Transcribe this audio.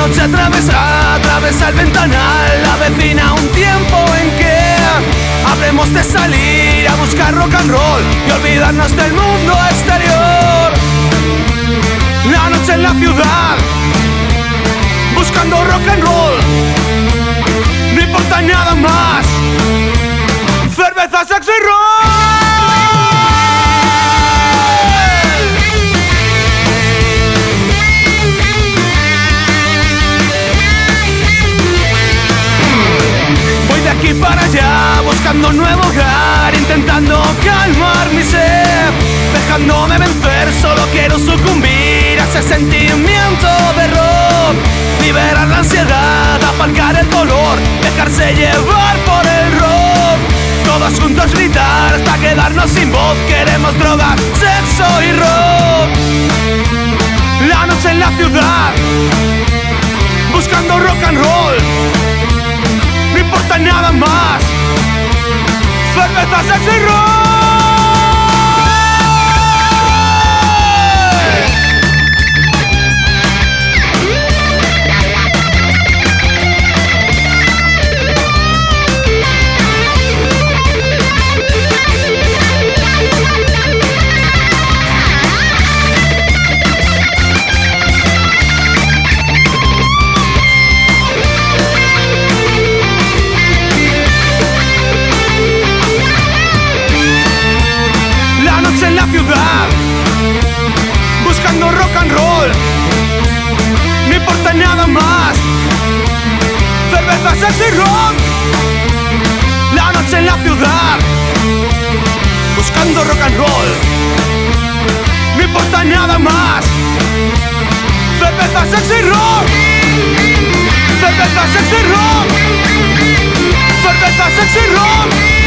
noche atraviesa el ventanal, avecina un tiempo en que habremos de salir a buscar rock and roll y olvidarnos del mundo exterior. La noche en la ciudad, buscando rock and roll, no importa nada más, cerveza, sexo y roll. Voy de aquí para allá, buscando un nuevo hogar, intentando calmar mi sed, dejándome vencer, solo quiero sucumbir a ese sentimiento de rock, liberar la ansiedad, aparcar el dolor, dejarse llevar por el rock, todos juntos gritar hasta quedarnos sin voz, queremos drogas, sexo y rock. La noche en la ciudad, buscando rock and roll, no importa nada más, cerveza, sexo y rock. En la ciudad, buscando rock and roll, no importa nada más, cerveza, sexo y rock. La noche en la ciudad, buscando rock and roll, no importa nada más, cerveza, sexo y rock. Cerveza, sexo y rock. Cerveza, sexo y rock.